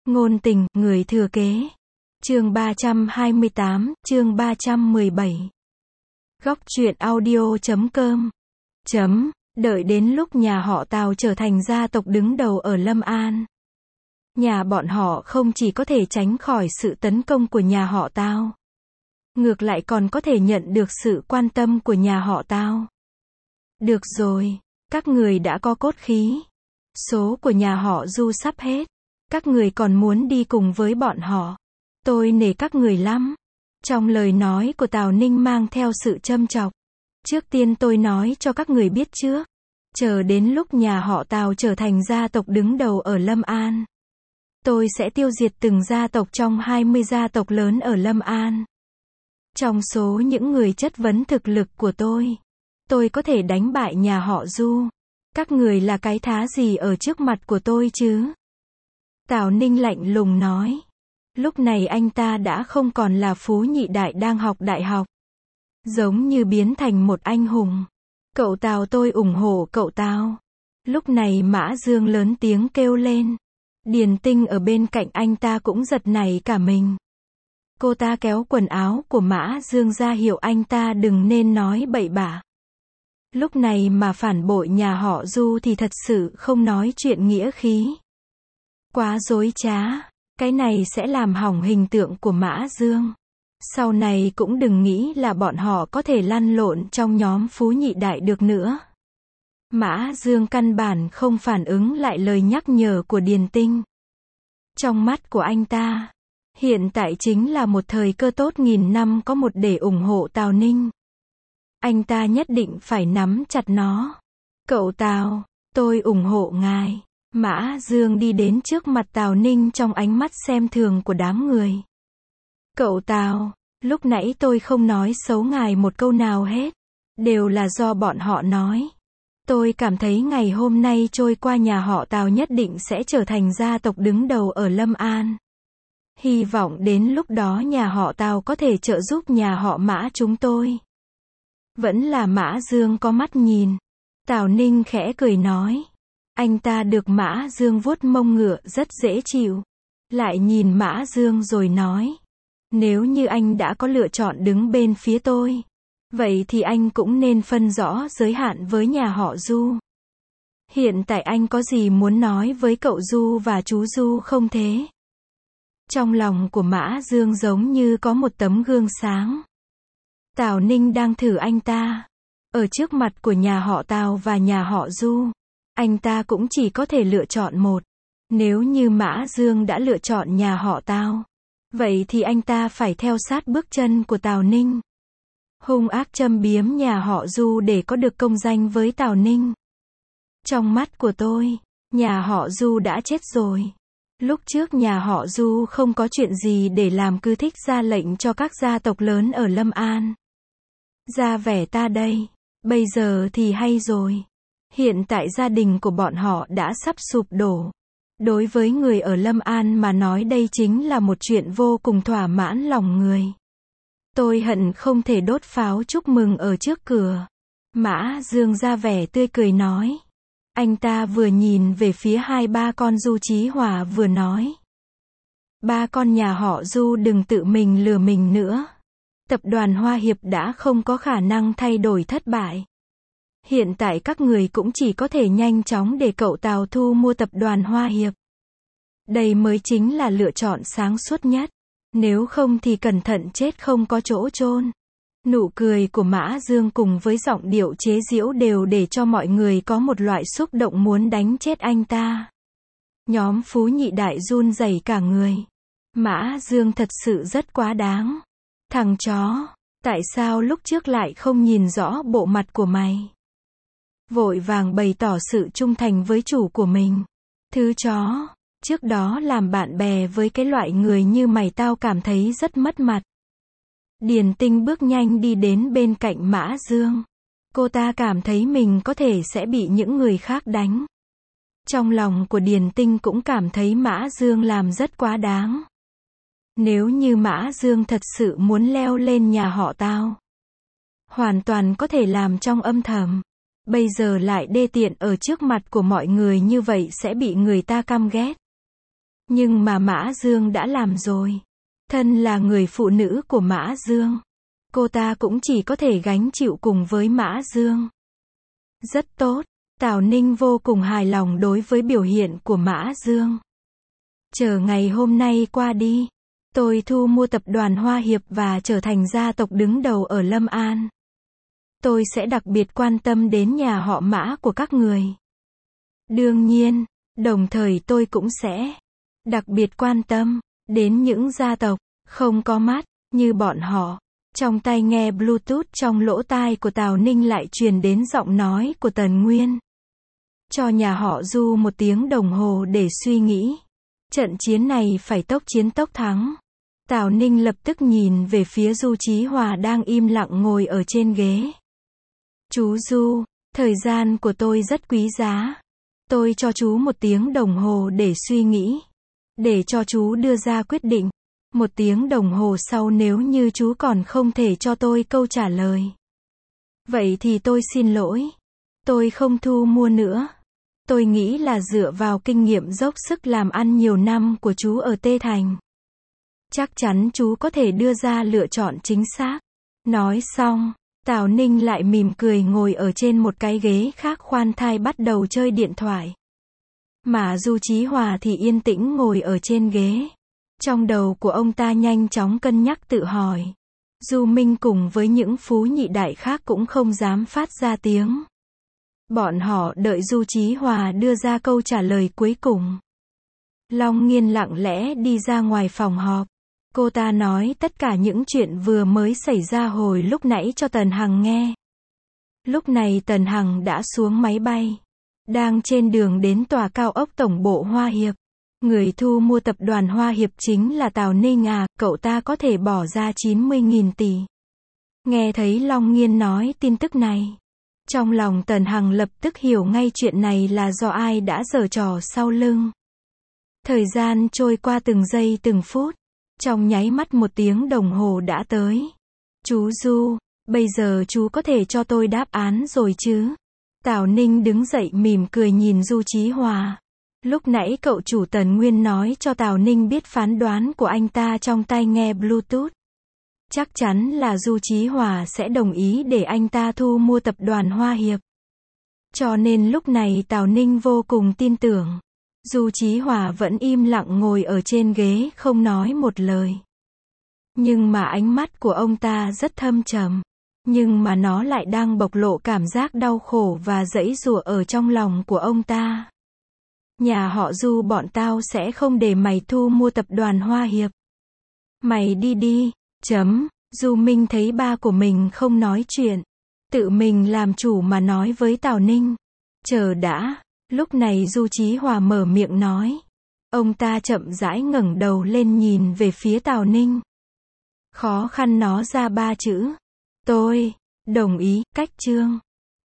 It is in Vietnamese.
Ngôn tình, người thừa kế. Chương 328, chương 317. Góc truyện audio.com. Đợi đến lúc nhà họ Tào trở thành gia tộc đứng đầu ở Lâm An. Nhà bọn họ không chỉ có thể tránh khỏi sự tấn công của nhà họ Tào, ngược lại còn có thể nhận được sự quan tâm của nhà họ Tào. Được rồi, các người đã có cốt khí. Số của nhà họ Du sắp hết. Các người còn muốn đi cùng với bọn họ. Tôi nể các người lắm. Trong lời nói của Tào Ninh mang theo sự châm chọc. Trước tiên tôi nói cho các người biết trước. Chờ đến lúc nhà họ Tào trở thành gia tộc đứng đầu ở Lâm An, tôi sẽ tiêu diệt từng gia tộc trong 20 gia tộc lớn ở Lâm An. Trong số những người chất vấn thực lực của tôi có thể đánh bại nhà họ Du. Các người là cái thá gì ở trước mặt của tôi chứ? Tào Ninh lạnh lùng nói. Lúc này anh ta đã không còn là Phú Nhị Đại đang học đại học. Giống như biến thành một anh hùng. Cậu Tào, tôi ủng hộ cậu Tào. Lúc này Mã Dương lớn tiếng kêu lên. Điền Tinh ở bên cạnh anh ta cũng giật nảy cả mình. Cô ta kéo quần áo của Mã Dương ra hiệu anh ta đừng nên nói bậy bạ. Lúc này mà phản bội nhà họ Du thì thật sự không nói chuyện nghĩa khí. Quá dối trá, cái này sẽ làm hỏng hình tượng của Mã Dương. Sau này cũng đừng nghĩ là bọn họ có thể lăn lộn trong nhóm Phú Nhị Đại được nữa. Mã Dương căn bản không phản ứng lại lời nhắc nhở của Điền Tinh. Trong mắt của anh ta, hiện tại chính là một thời cơ tốt nghìn năm có một để ủng hộ Tào Ninh. Anh ta nhất định phải nắm chặt nó. Cậu Tào, tôi ủng hộ ngài. Mã Dương đi đến trước mặt Tào Ninh trong ánh mắt xem thường của đám người. Cậu Tào, lúc nãy tôi không nói xấu ngài một câu nào hết. Đều là do bọn họ nói. Tôi cảm thấy ngày hôm nay trôi qua nhà họ Tào nhất định sẽ trở thành gia tộc đứng đầu ở Lâm An. Hy vọng đến lúc đó nhà họ Tào có thể trợ giúp nhà họ Mã chúng tôi. Vẫn là Mã Dương có mắt nhìn. Tào Ninh khẽ cười nói. Anh ta được Mã Dương vuốt mông ngựa rất dễ chịu. Lại nhìn Mã Dương rồi nói. Nếu như anh đã có lựa chọn đứng bên phía tôi, vậy thì anh cũng nên phân rõ giới hạn với nhà họ Du. Hiện tại anh có gì muốn nói với cậu Du và chú Du không thế? Trong lòng của Mã Dương giống như có một tấm gương sáng. Tào Ninh đang thử anh ta. Ở trước mặt của nhà họ Tào và nhà họ Du, anh ta cũng chỉ có thể lựa chọn một. Nếu như Mã Dương đã lựa chọn nhà họ Tào, vậy thì anh ta phải theo sát bước chân của Tào Ninh. Hung ác châm biếm nhà họ Du để có được công danh với Tào Ninh. Trong mắt của tôi, nhà họ Du đã chết rồi. Lúc trước nhà họ Du không có chuyện gì để làm cứ thích ra lệnh cho các gia tộc lớn ở Lâm An. Ra vẻ ta đây. Bây giờ thì hay rồi. Hiện tại gia đình của bọn họ đã sắp sụp đổ. Đối với người ở Lâm An mà nói đây chính là một chuyện vô cùng thỏa mãn lòng người. Tôi hận không thể đốt pháo chúc mừng ở trước cửa. Mã Dương ra vẻ tươi cười nói. Anh ta vừa nhìn về phía hai ba con Du Chí Hòa vừa nói. Ba con nhà họ Du đừng tự mình lừa mình nữa. Tập đoàn Hoa Hiệp đã không có khả năng thay đổi thất bại. Hiện tại các người cũng chỉ có thể nhanh chóng để cậu Tào thu mua tập đoàn Hoa Hiệp. Đây mới chính là lựa chọn sáng suốt nhất. Nếu không thì cẩn thận chết không có chỗ chôn. Nụ cười của Mã Dương cùng với giọng điệu chế giễu đều để cho mọi người có một loại xúc động muốn đánh chết anh ta. Nhóm Phú Nhị Đại run rẩy cả người. Mã Dương thật sự rất quá đáng. Thằng chó, tại sao lúc trước lại không nhìn rõ bộ mặt của mày? Vội vàng bày tỏ sự trung thành với chủ của mình. Thứ chó, trước đó làm bạn bè với cái loại người như mày tao cảm thấy rất mất mặt. Điền Tinh bước nhanh đi đến bên cạnh Mã Dương. Cô ta cảm thấy mình có thể sẽ bị những người khác đánh. Trong lòng của Điền Tinh cũng cảm thấy Mã Dương làm rất quá đáng. Nếu như Mã Dương thật sự muốn leo lên nhà họ Tào, hoàn toàn có thể làm trong âm thầm. Bây giờ lại đê tiện ở trước mặt của mọi người như vậy sẽ bị người ta căm ghét. Nhưng mà Mã Dương đã làm rồi. Thân là người phụ nữ của Mã Dương, cô ta cũng chỉ có thể gánh chịu cùng với Mã Dương. Rất tốt, Tào Ninh vô cùng hài lòng đối với biểu hiện của Mã Dương. Chờ ngày hôm nay qua đi, tôi thu mua tập đoàn Hoa Hiệp và trở thành gia tộc đứng đầu ở Lâm An. Tôi sẽ đặc biệt quan tâm đến nhà họ Mã của các người. Đương nhiên, đồng thời tôi cũng sẽ đặc biệt quan tâm đến những gia tộc không có mắt như bọn họ. Trong tai nghe Bluetooth trong lỗ tai của Tào Ninh lại truyền đến giọng nói của Tần Nguyên. Cho nhà họ Du 1 tiếng đồng hồ để suy nghĩ. Trận chiến này phải tốc chiến tốc thắng. Tào Ninh lập tức nhìn về phía Du Chí Hòa đang im lặng ngồi ở trên ghế. Chú Du, thời gian của tôi rất quý giá. Tôi cho chú 1 tiếng đồng hồ để suy nghĩ. Để cho chú đưa ra quyết định. 1 tiếng đồng hồ sau nếu như chú còn không thể cho tôi câu trả lời. Vậy thì tôi xin lỗi. Tôi không thu mua nữa. Tôi nghĩ là dựa vào kinh nghiệm dốc sức làm ăn nhiều năm của chú ở Tê Thành. Chắc chắn chú có thể đưa ra lựa chọn chính xác. Nói xong, Tào Ninh lại mỉm cười ngồi ở trên một cái ghế khác khoan thai bắt đầu chơi điện thoại. Mà Du Chí Hòa thì yên tĩnh ngồi ở trên ghế. Trong đầu của ông ta nhanh chóng cân nhắc tự hỏi. Du Minh cùng với những phú nhị đại khác cũng không dám phát ra tiếng. Bọn họ đợi Du Chí Hòa đưa ra câu trả lời cuối cùng. Long Nghiên lặng lẽ đi ra ngoài phòng họp. Cô ta nói tất cả những chuyện vừa mới xảy ra hồi lúc nãy cho Tần Hằng nghe. Lúc này Tần Hằng đã xuống máy bay. Đang trên đường đến tòa cao ốc tổng bộ Hoa Hiệp. Người thu mua tập đoàn Hoa Hiệp chính là Tào Ninh à, cậu ta có thể bỏ ra 90.000 tỷ. Nghe thấy Long Nghiên nói tin tức này. Trong lòng Tần Hằng lập tức hiểu ngay chuyện này là do ai đã giở trò sau lưng. Thời gian trôi qua từng giây từng phút. Trong nháy mắt 1 tiếng đồng hồ đã tới. Chú Du, bây giờ chú có thể cho tôi đáp án rồi chứ? Tào Ninh đứng dậy mỉm cười nhìn Du Chí Hòa. Lúc nãy cậu chủ Tần Nguyên nói cho Tào Ninh biết phán đoán của anh ta trong tai nghe Bluetooth. Chắc chắn là Du Chí Hòa sẽ đồng ý để anh ta thu mua tập đoàn Hoa Hiệp. Cho nên lúc này Tào Ninh vô cùng tin tưởng. Du Chí Hòa vẫn im lặng ngồi ở trên ghế không nói một lời. Nhưng mà ánh mắt của ông ta rất thâm trầm. Nhưng mà nó lại đang bộc lộ cảm giác đau khổ và giãy giụa ở trong lòng của ông ta. Nhà họ Du bọn tao sẽ không để mày thu mua tập đoàn Hoa Hiệp. Mày đi đi. Du Minh thấy ba của mình không nói chuyện. Tự mình làm chủ mà nói với Tào Ninh. Chờ đã. Lúc này Du Chí Hòa mở miệng nói. Ông ta chậm rãi ngẩng đầu lên nhìn về phía Tào Ninh. Khó khăn nó ra 3 chữ. Tôi đồng ý. Cách chương